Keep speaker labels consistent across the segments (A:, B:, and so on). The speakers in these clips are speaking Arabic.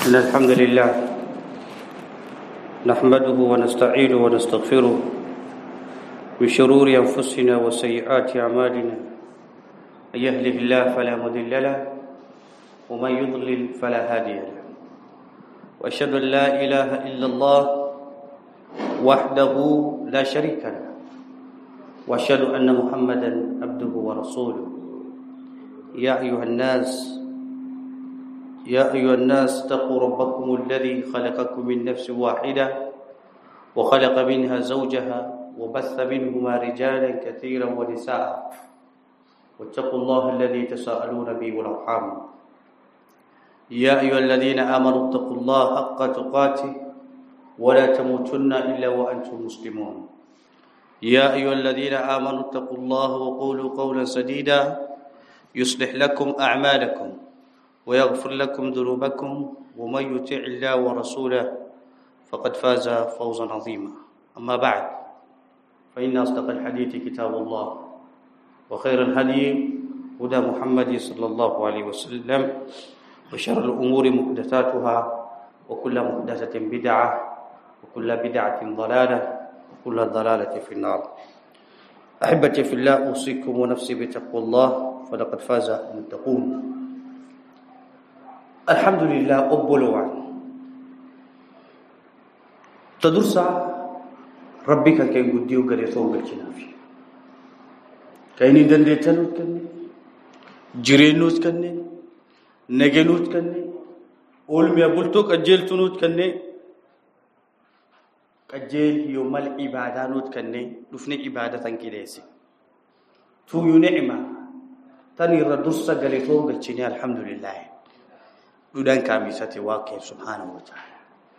A: إن الحمد لله نحمده ونستعينه ونستغفره من شرور أنفسنا وسيئات أعمالنا من يهده الله فلا مضل له ومن يضلل فلا هادي له وأشهد أن لا إله إلا الله وحده لا شريك له وأشهد أن محمدا عبده ورسوله يا أيها الناس اتقوا ربكم الذي خلقكم من نفس واحدة وخلق منها زوجها وبث منهما رجالا كثيرا ونساء واتقوا الله الذي تساءلون به والأرحام يا أيها الذين آمنوا اتقوا الله حق تقاته ولا تموتن إلا وأنتم مسلمون يا أيها الذين آمنوا اتقوا الله وقولوا قولا سديدا يصلح لكم أعمالكم ويغفر لكم ذنوبكم ومن يطع الله ورسوله فقد فاز فوزا عظيما أما بعد فإن أصدق الحديث كتاب الله وخير الهدي هدى محمد صلى الله عليه وسلم وشر الأمور محدثاتها وكل محدثة بدعة وكل بدعة ضلالة وكل ضلالة في النار أحبتي في الله أوصيكم ونفسي بتقوى الله فلقد فاز المتقون الحمد لله أبولوان تدرسا ربك كي يقديو قريتو بالجنافي كيني دندتنوت كني جرينوت كني نجنوت كني أولم يقولتو كجيلتنوت كني كجيل يوم العبادانوت كني دفني عبادة كيديسي تو ينعمة تاني ردرسا قريتو بالجنافي الحمد لله دودان كاميساتي واقع سبحانه وتعالى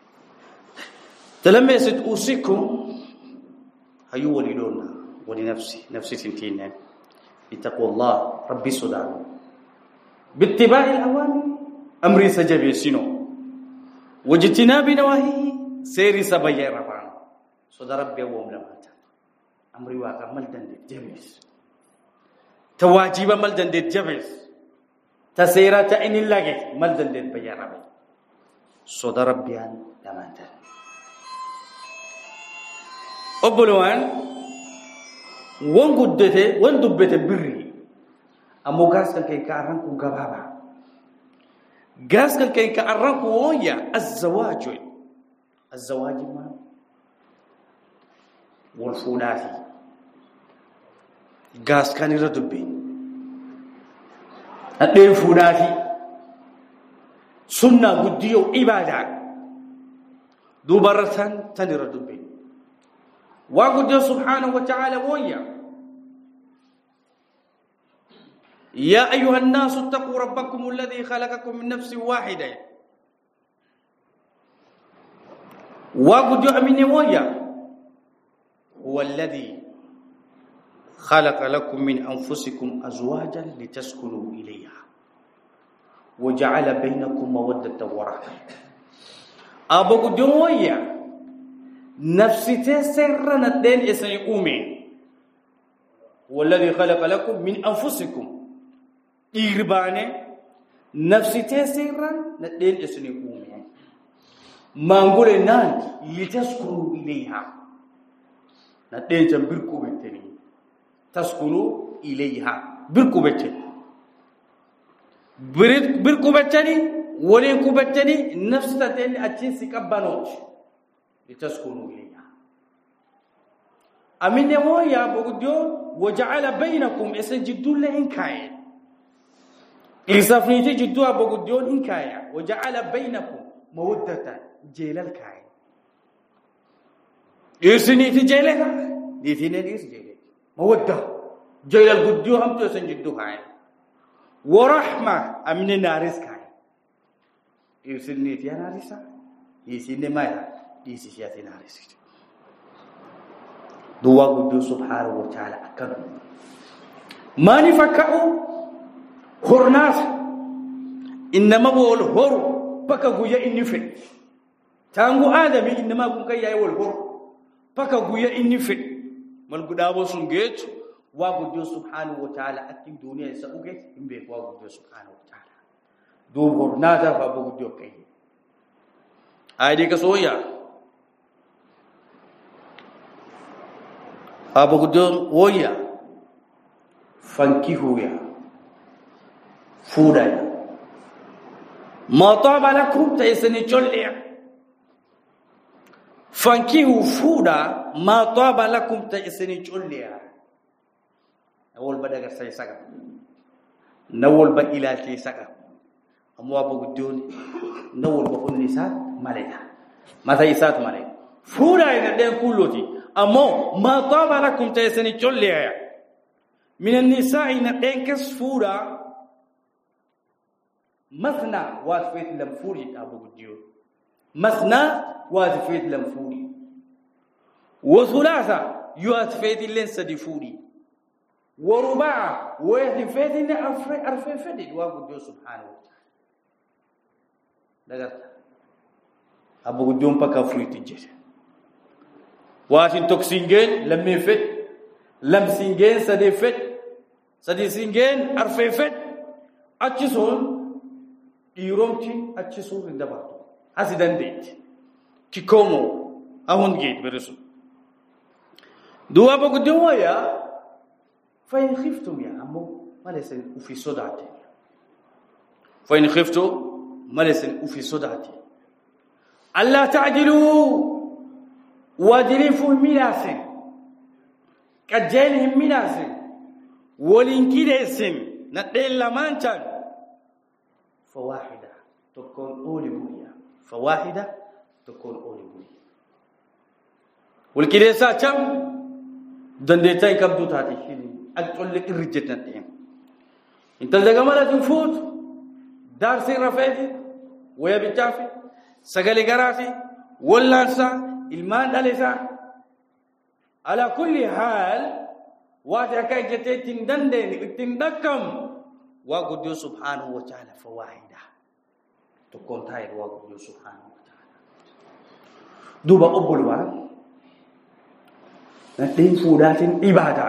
A: تلما يسد أوصيكم هيو ولدونا ولنفسي سنتين بتقوى الله ربي صدام باتباع الأوامر أمري سجبي سنو واجتناب نواهيه سيري سبيا ربان صدى ربي وملمات أمري واقع ملدن جبس تواجب ملدن جبس تسيرا تعين الله ملدن بيا ربي صدى ربي لمات أبلوان وان قدته وان دبته بري أمو غاسكن كي كارنكو غبابا غاسكن كي كارنكو ويا الزواج ما والفولاتي غاسكن يردبين أدين فولاتي سنة قديو عبادة دوبرتان تنردبين وقد سبحانه وتعالى ويا يا أيها الناس اتقوا ربكم الذي خلقكم من نفس واحدة وقد أمين ويا هو الذي خلق لكم من أنفسكم أزواجا لتسكنوا إليها وجعل بينكم مودة ورحمة أبو قد ويا نفسي تسرنا الدين اسمي أمي والذي خلق لكم من أنفسكم إربانة نفسي تسرنا الدين اسمي أمي ما نقول نانت لتسكنوا إليها الدين تنبركوا بالتنين تسكنوا إليها بركوا بالتنين بركوا بالتنين وليكوا بالتنين نفس الدين أتنسي كبانوش لتسكنوا إليها أمين يا بوديو وجعل بينكم إسجدوا لإنكاي إسافنيتي جدوا بوديو إنكاي وجعل بينكم مودة جيل الكاي إسنيتي جيلها ديثينين إس جيل مودة جيل البوديو هم تسجدوا هاي ورحمة أمين نارس كاي إسنيتي نارسا إسنيتي مايا ديسي سياتي نارسي دوا قدو سبحانه وتعالى أكبر ما نفكأوا خرناس إنما بول هور بكا قويا إنفع تانغو آدمي إنما قويا يقول هور بكا قويا إنفع مالقدابو سنجيت وقدو سبحانه وتعالى أكيد دنيا سأوجت إنبيك وقدو سبحانه وتعالى دوب هرناتا فابو قدو كي آيدي كسويا أبو قدون ويا فانكحوا يا فودا ما طاب لكم تيسني جوليا فانكحوا فودا ما طاب لكم تيسني جوليا أول بدأ سيساق نول بإلى سيساق أمو أبو قدون نول بقول نساء مالها ما سيسات مالها فودا إن كلوتي أمو ما طاب لكم تيسني جوليا من النساء إن كس فودا مثنى واتفيت لمفوري أبو قدون مثنى واتفيت لمفوري وثلاثة يواتفيت لنسدي فوري ورباع واتفيت لأرفي فدي وابو قدون سبحانه وتعالى لقد أبو قدون بكا فوري تجد واتن توكسينجين لم يفت لم سينجين سدي فت سدي سينجين أرفي فت أتشسون يرومتي أتشسون الدبارتو أسيدان ديت كيكومو أهون جيت برسول دوا أبو قدون ويا فإن خفتم يا أمو ما لسن وفي صدعتي فإن خفتم ما لسن وفي صدعتي ألا تعدلوا وادرفوا المناسن كجيلهم مناسن ولنكيدسن ندل لمانشان فواحدة تكون أولي بويا فواحدة تكون أولي بويا والكيدسا كم دندتاي كبدو تاتي أقول لك الرجال نتيم أنت الدجمالة تفوت دارسي رفيدي ويا بتشافي سجل جرافي ولا سا المان دلسا على كل حال واتكاي جتين دندن تندكم وقد سبحانه وتعالى فواحدة تكون تاير وقد سبحانه وتعالى دوبا أبولوا نتين فودات إبادة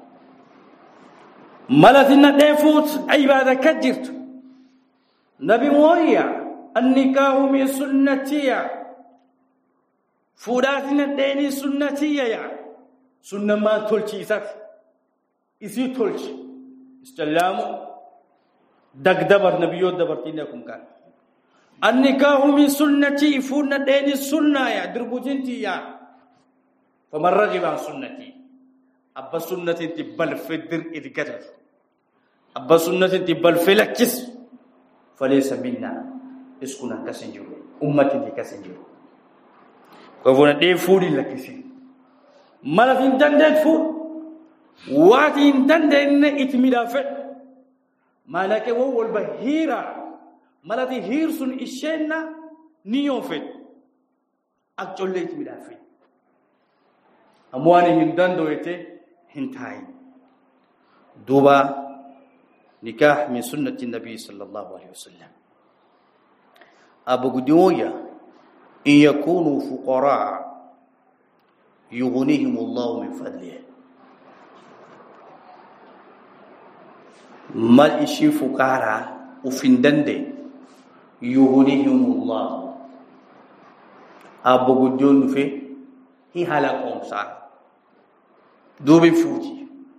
A: ملثنا ديفوت عبادة كجرت نبي مويا النكاح من سنتي فوداتنا ديني سنتي يا سنة ما تلشي سات إسي تلشي استلام دقدبر نبيو دبرتينكم كان النكاح من سنتي فودنا ديني سنة يا دربوتينتي يا فمن رغب عن سنتي أبا سنة تبال في الدر إذ قدر أبا سنة تبال في لكس فليس منا اسكنا كسنجر أمتي كسنجر وفونا دي فوري لكسي مالا تندد فور واتي تندد اتمدا فت مالا كي وول بهيرا مالا تي هيرسون إشينا نيون فت أكتول اتمدا فت أمواني هندان دويته هنتاي دوبا نكاح من سنة النبي صلى الله عليه وسلم أبو قدوية إن يكونوا فقراء يغنيهم الله من فضله ما إشي فقراء وفندند يغنيهم الله أبو قدون في هي هلا قومسا دوبي فوتي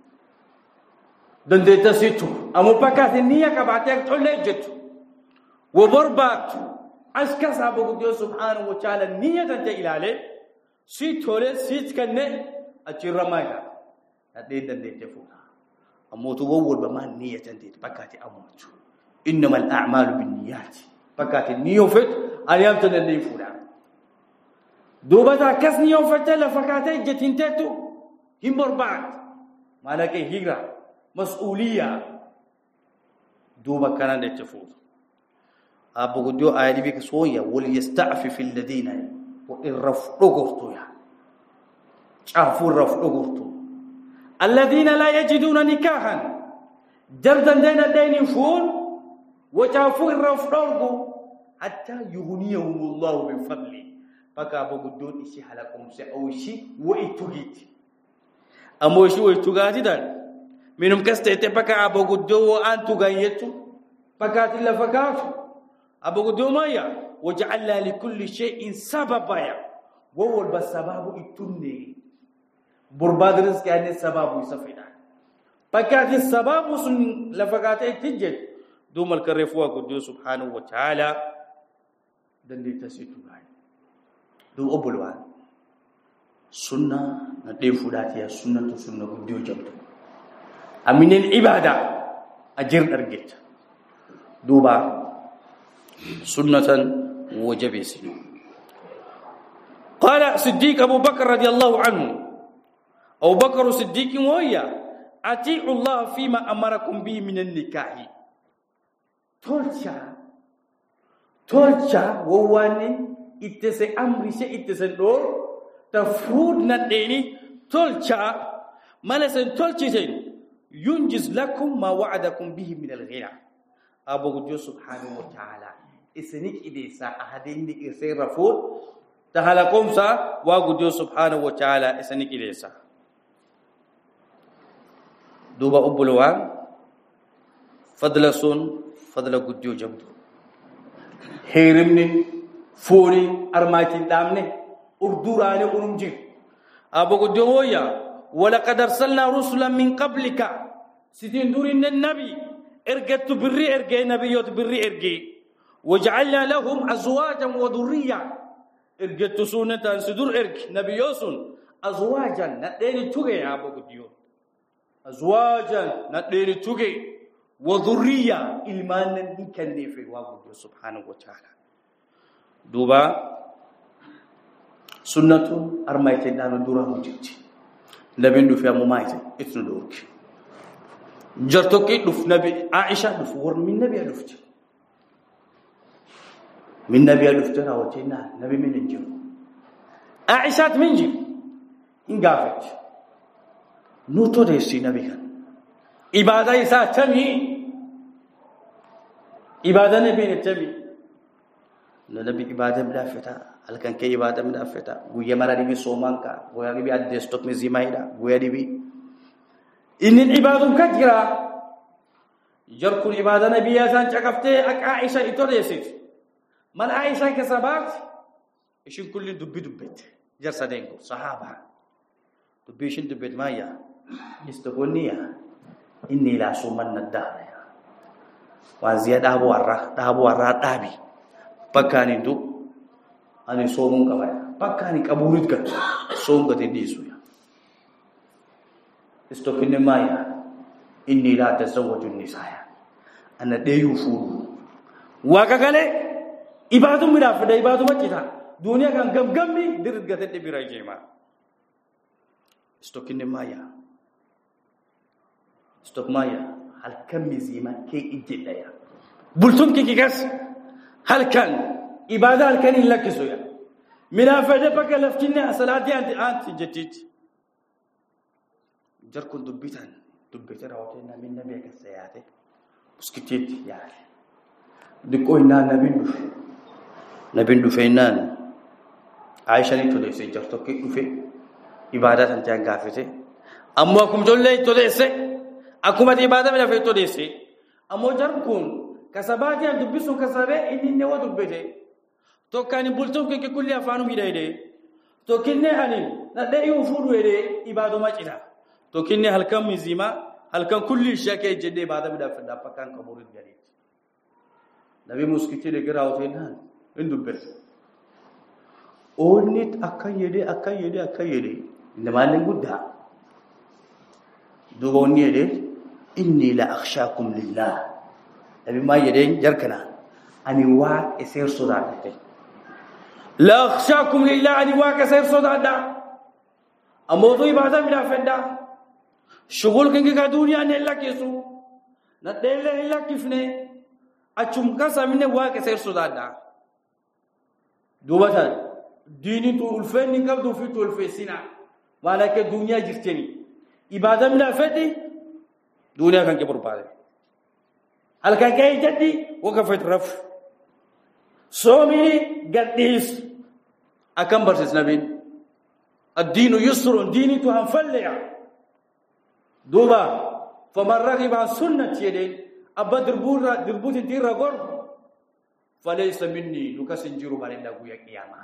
A: دندتا سيتو أمو بكات النية كباتيك تولي جتو وبربات أسكس أبو قدو سبحانه وتعالى النية تنتهي إلى عليه سيتو لي سيت كنه أجير رمايها هذه دندتا فوتا أمو تبول بما النية تنتهي بكات أموتو إنما الأعمال بالنيات بكات النية فت أيام تنتهي فوتا دوبتا كسني يوم فتلا فكاتي جتينتو هم بربعت مالك هجرة مسؤولية دوبا كان يتفوت أبو قدو آيدي بك سوية وليستعفف الذين وإن رفضوا يا شافوا رفضوا الذين لا يجدون نكاحا جردا دين الدين فون وشافوا رفضوا حتى يغنيهم الله من فضله فكا أبو قدو إشي حلقهم سأوشي وإتوغيت أموشي وإتوغاتي دان منهم كستيتي بكا أبو قدو وأنتو غايتو فكات إلا فكاتو أبو قدو مايا
B: وجعلنا لكل شيء سببا وول بسبب التني برباد رزق يعني السبب يسفينا فكات السبب سن لفقات تجد دوم الكرفوا قدو سبحانه وتعالى دندي تسيتو دو أبلوان سنة نديف فلاتيا سنة قدو جمد أمين العبادة أجر أرجت دوبا سنة وجب سنة قال صديق أبو بكر رضي الله عنه أبو بكر صديق ويا أطيعوا الله فيما أمركم به من النكاح تولشا وواني إتسي أمري شيء إتسي دور تفرود نديني تولشا مالسن تولشين ينجز لكم ما وعدكم به من الغنى أبو جو سبحانه وتعالى إسنيك إديسا أهدين دي إسي رفود تهلكم سا وجو سبحانه وتعالى إسنيك إديسا دوبا أبلوان فضل قديو جمدو هيرمني فوري أرماتي دامني أردوراني أرمجي أبو قديو ويا ولقد أرسلنا رسلا من قبلك ستين دورين النبي ارجت بري ارجي نبيوت بري ارجي وجعلنا لهم أزواجا وذرية ارجت سنة سدور ارج نبيوسن أزواجا نديني توجي يا أبو قديو أزواجا نديني توجي وذرية إلمان نكني في واقع سبحانه وتعالى دوبا سنة أرمايت دانو دورا مجد نبي ندفع ممايت اتندورك جرتوكي دف نبي عائشة دف ور من نبي دفت من نبي دفت راوتينا نبي من نجيب عائشة من جيب إن قافت نوتو ديسي نبي كان إبادة إساء تمي إبادة نبي نتمي نبي إبادة مدافتا هل كان كي إبادة مدافتا ويا مرة نبي سومانكا ويا نبي الدستوك مزيمايدا ويا نبي إن العبادة كثيرة جركوا العبادة نبي يزان شكفته عائشة إتوديسيت من عائشة كسبات إيشين كل دبت جرسا دينكو صحابة دبيشين دبت مايا استغنية إني لا سومن الدار وزيادة أبو ورا دابي بكاني دو أنا سومن كبايا بكاني كابوريت كا سوم كتديسويا استوكين مايا إني لا تزوج النساء أنا ديو فورو وكاكالي إبادو مرافدة إبادو مجتا دنيا كان غمغمي درد غتت بيراي جيما استوكين مايا استوك مايا هل كم زيما كي إجدايا بلتم كي كاس هل كان إبادة هل كان إلا كسويا مرافدة بك لفتني صلاتي أنت جتيت جركون دبيتان راوتينا من نبي كسياتي مسكتيت يعني دكوينا نبي فينان عائشة نتوليسي جرتوكي في إبادة أنتان غافتي أمواكم جولي توليسي أكومة إبادة من في توليسي أمو جركون كسباتي أن دبسون كسبة إني نوا دبيتي تو كان بولتوم كي كل أفانو ميدايدي تو كني هنين ندي يوفورو يدي إبادة ما جنا تو كني هلكم مزيما هلكم كل شيء كي جدي بعد بدا فدا بكان كبورد جريت نبي مسكتي لقراوتين إندو بس أونيت أكايدي إنما نقولها دوغوني يدي إني لا أخشاكم لله نبي ما يدين جركنا أني واق يصير صداقتي لا أخشاكم لله أني واق يصير صداقتي أموضوع بعد بدا فدا شغل كنك كدنيا نلا كيسو ندل إلا كيفني أشوم كاسا منه واقع سير سودادا دوبتان ديني تولفين نكابدو في تولفيسنا وانا كدنيا جفتني إبادة من أفتي دنيا كان كبر بعد هل كان كي جدي وقفت رف صومي قديس أكم برسس نبين الدين يسر ديني تهنفلع دوبا فمن رغب عن سنة يدين أبا دربوت دير غور فليس مني نكسنجر بالله يا قيامة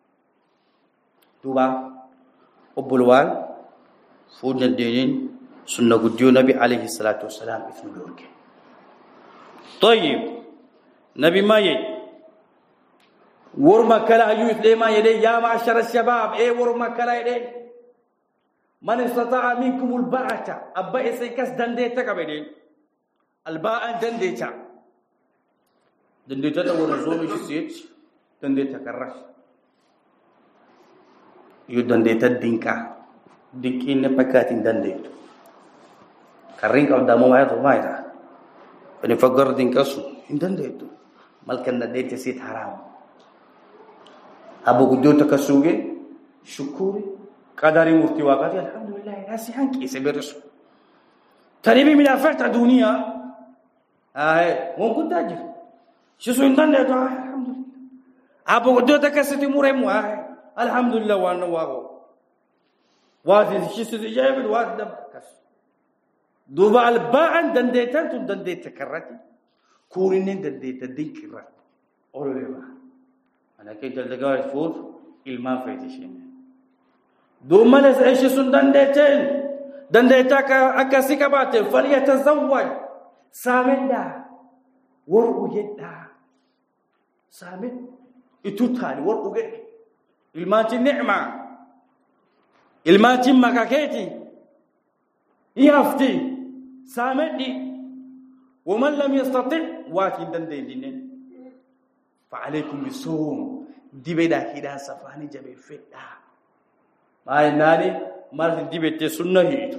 B: دوبا أبولوان فود الدين سنة قديو نبي عليه الصلاة والسلام اسم الورك طيب نبي ما يي ورما كلا يوث لما يدي يا معشر الشباب ورما كلا يدي من استطاع منكم الباءة أبا إسيكس دنديتا كبدي الباء دنديتا دنديتا ورزومي شسيت دنديتا كرش يو دنديتا دينكا دينكي نبكاتين دنديتو كرين قدامو ما يطو ما يطو بني فقر دينكاسو دنديتو ملكن دنديتا سيت حرام أبو قدو تكسوغي شكوري قدري مفتي وقتي الحمد لله ناسي هنكي سبرسو تريبي من أفرت دنيا ممكن تاجر شو سويندان ده الحمد لله أبو قدو تكسيتي مريمو الحمد لله وانا واغو وادي شو سجايب الواد ده كس دوبا الباعن دنديتان تدنديت كرتي كورينين دنديت دينكرا أولولا أنا كنت لقاعد فوت إلما فيتشين دوما نسعيش سندنديتين دنديتاك أكاسيك باتل فليتزوج سامدا ورقو جدا سامد إتوتالي ورقو جدا الماتي النعمة الماتي مكاكيتي يفتي سامدي ومن لم يستطع واتي دندين فعليكم بالصوم دي بدا كده سفاني جبل فدا ما ناني مال دي بيت سنه هي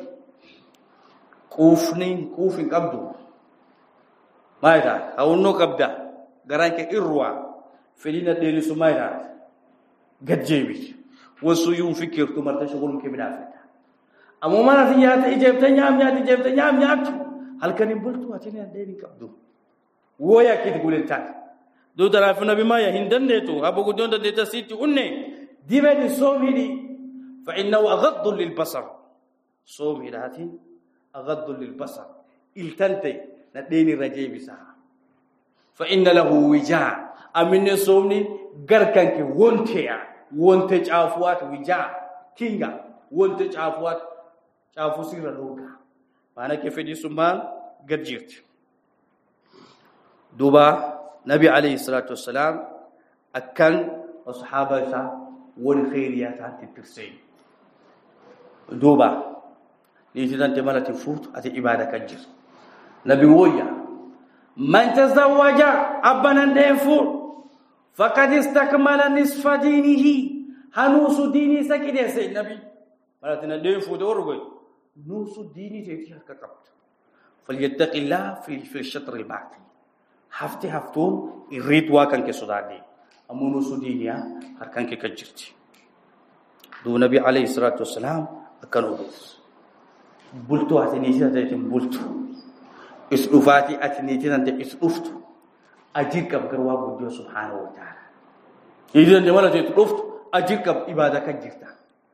B: كوفين قبدو ما يدا او نو قبدا غرانك إروا فلينا ديري سمايدا غجيبي وسو يوم فكر تمرت شغل كبنافه اما ما نتيات اجبت نيام يات هل كان بلتو اتني ديري قبدو ويا كده تقول انت دو درافنا بما يهندن ديتو ابو غدون ديتا سيتي اني ديبني صومي فانه اغض للبصر صومي راتي اغض للبصر التنتي نديني رجيبي سا فان له وجاء امن صومني غركنك وونتي عافوات وجاء كينغا وونتي عافوات عافو سير لوكا انا كيف دي سمان غجيت دوبا نبي عليه الصلاة والسلام أكن وصحابه والخيريات تترسين دوبا نيتان تمالة فوت أتي إبادة كجر نبي ويا من تزوج أبنا دينفور فقد استكمل نصف دينه هنوس ديني سكيد يا سيد نبي مالتنا دينفور دورغي نوس ديني تيتي هكاكبت فليتق الله في الشطر الباقي هفتون يريد واكن كسودادي امونو سودينيا هركن كجرتي دو نبي عليه الصلاه والسلام كانوا بولتو اتنيتي تاتم بولتو اسلوفاتي اتنيتي انت اسلفت اجيك بغروا بودو سبحانه وتعالى اذا ولا تلفت اجيك عباده كجرتا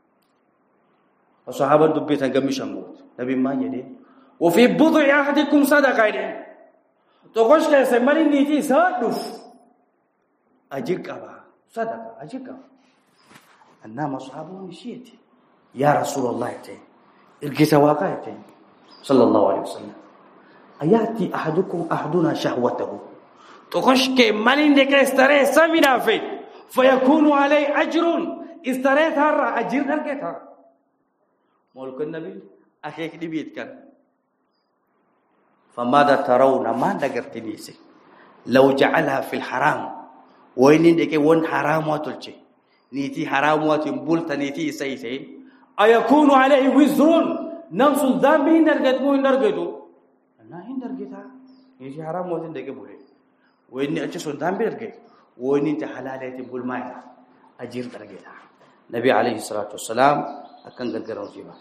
B: وصحابه دبيتن غمشموت نبي ما يدي وفي بضع احدكم صدقه تقولش كيسه مالي نيتي سادف اجيك ابا صدقه اجيك انما اصحابه مشيت يا رسول الله تي الجيت واقعتي صلى الله عليه وسلم اياتي احدنا شهوته تقولش كي مالي ندك استري سمينا في فيكون عليه اجر استريت هر اجر دركتا مولك النبي اخيك دي بيت كان فماذا ترون ما دغرتنيسي لو جعلها في الحرام وين ديك وين حرام واتلچي نيتي حرام واتبولت نيتي سيسي ايكون عليه وزر نفس الذنب نرغدو انا هندرغتا نيتي حرام واتن ديك بولي وين اچ سو ذنب درغي وين انت حلالتي بول مايا اجير درغتا نبي عليه الصلاه والسلام اكن غغرو جيباس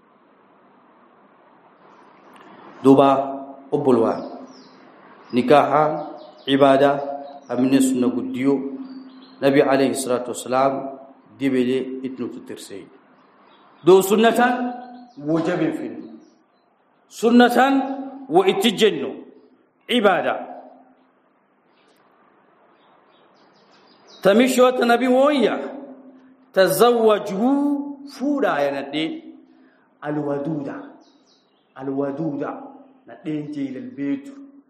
B: دوبا أبولوان نكاحا عبادة أمن سنة قديو نبي عليه الصلاة والسلام ديبلي اتنو تترسي دو سنة وجب فين سنة واتجنو عبادة تمشوا النبي ويا تزوجوا فودا يا ندين الودودة ندين جيل البيت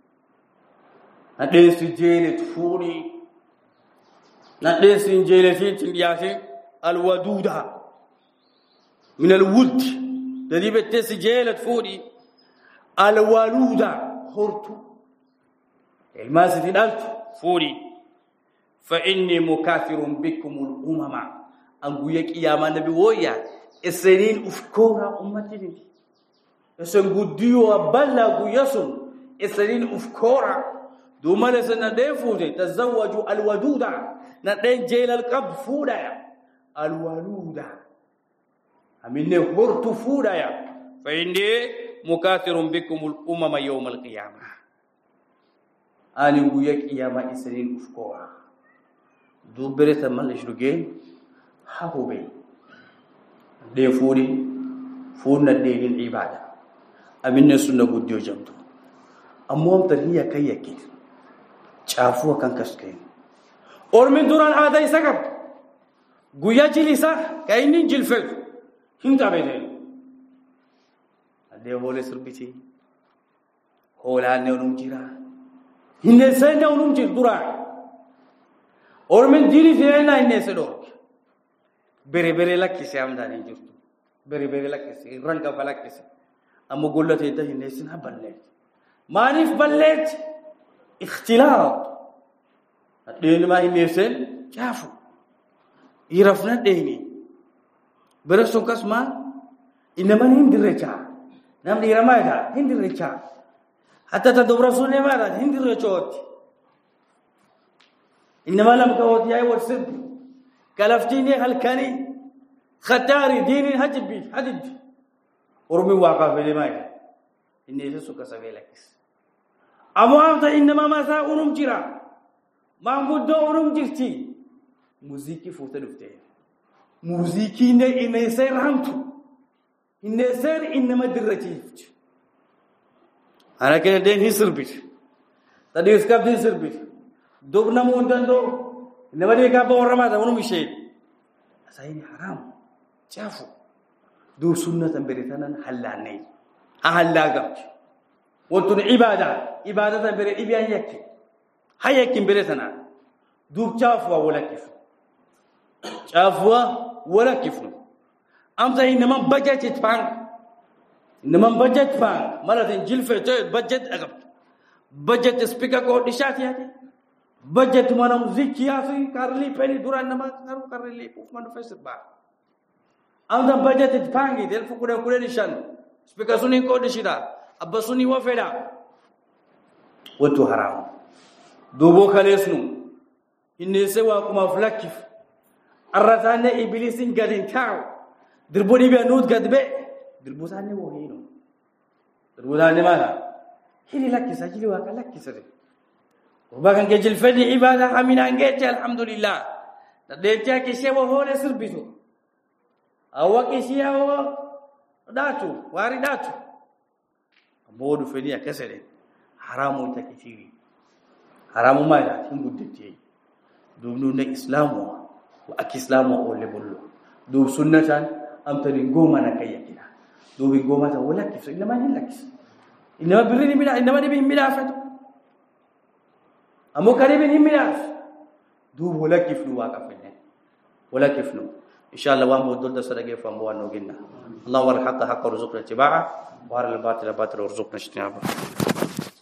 B: ندين سجيلة فوري ندين سجيلة تنياسي الودودة من الود الذي بتسجيلة فوري الولودة هرتو الماسة الألت فوري فإني مكاثر بكم الأمم أقول لك يا ما نبي ويا السنين أفكارا أمتي يسنقديو أبلغ يسون السنين أفكارا دوما لسنا ديفوزي تزوجوا الودودة ندين جيل القب فودا الولودة أمين هرت فودا فإني مكاثر بكم الأمم يوم القيامة أنا أقول لك يا ما السنين أفكارا دو بريت مالش لوجين حبوبي دي فورنا دين العبادة أمين السنة قديو جمتو أموام ترهية كي يكي شافوا كان كسكين اور من دوران هذا يسكب قويا جلسة كاينين جلفل هنتا بيدين دي هولي سربيتي هولا نونم جيرا هنسان نونم جير دوران اور من ديني فينا هنسان دورك بره لك كيسي عمداني جرتو بره لك كيسي رنگا فلك كيسي أما قلت إيدا هنسان بلت مانيف بلت اختلاط دين ما هنسان شافوا يرفنا ديني برسون كسما إنما هند رجع نام دي رمايدا هند رجع حتى تدبرسون ماذا هند رجعت إنما لم كوت يا ورسد كلفتيني هالكني ختاري ديني حدد ورمي واقع في الماء إني يسوع كسبيلك أموامته إنما ما سا أورم جرا ما مودو أورم جرتي موسيقى فوتلوفتة موسيقى إن يسير هانتو إن يسير إنما درجيت أنا كده دين هيسربيت تدي إسكاب دين سربيت دوبنا موندندو إنما دي كابو ورما ده ونو مشي أسايني حرام شافو دو سنة بريتنا حلاني أهلاقك وتن عبادة بري إبيان يكي هيك بريتنا دوب شافوا ولا كيف أمزا إنما بجت تفان مرة جلفة بجت أغب بجت سبيكا كود نشاتي هذه بجت مانا موسيقى ياسي كارلي بني دوران نما كارلي بوف مانو فيسر با أمزا بجت تفاني دل فكورة نشان سبيكا سوني كود نشيدا أبا سوني وفدا وتو حرام دوبو خليسنو إني سوا كما فلاكيف الرزانة إبليسين قدين تاو دربوني بيانود قد بي دربوزاني وهينو دربوزاني مالا هيني لكيسا جيلي واقع لكيسا دي وباقن كجل فدي عبادة حمين انجيتي الحمد لله تديتيا كيشي وهولي سربيتو أوا كيشي أوا داتو واري داتو بودو فدي كسر حرامو تكتيري حرامو مالا تنبودتي دوبنو إسلامو وأكإسلامو أولي بلو دوب سنة أمتنين قوما نكيا كنا دوب قوما ولا كيف إنما نلكس إنما بريني ملا إنما نبي ملافته أمو كريبين هم ملاف دوب ولا كيف نو واقع فينا ولا كيف نو إن شاء الله وام بدل دسرقة فاموان نوجينا الله ورحقه حق رزقنا اتباعه وهر الباطل باطل ورزقنا اجتنابه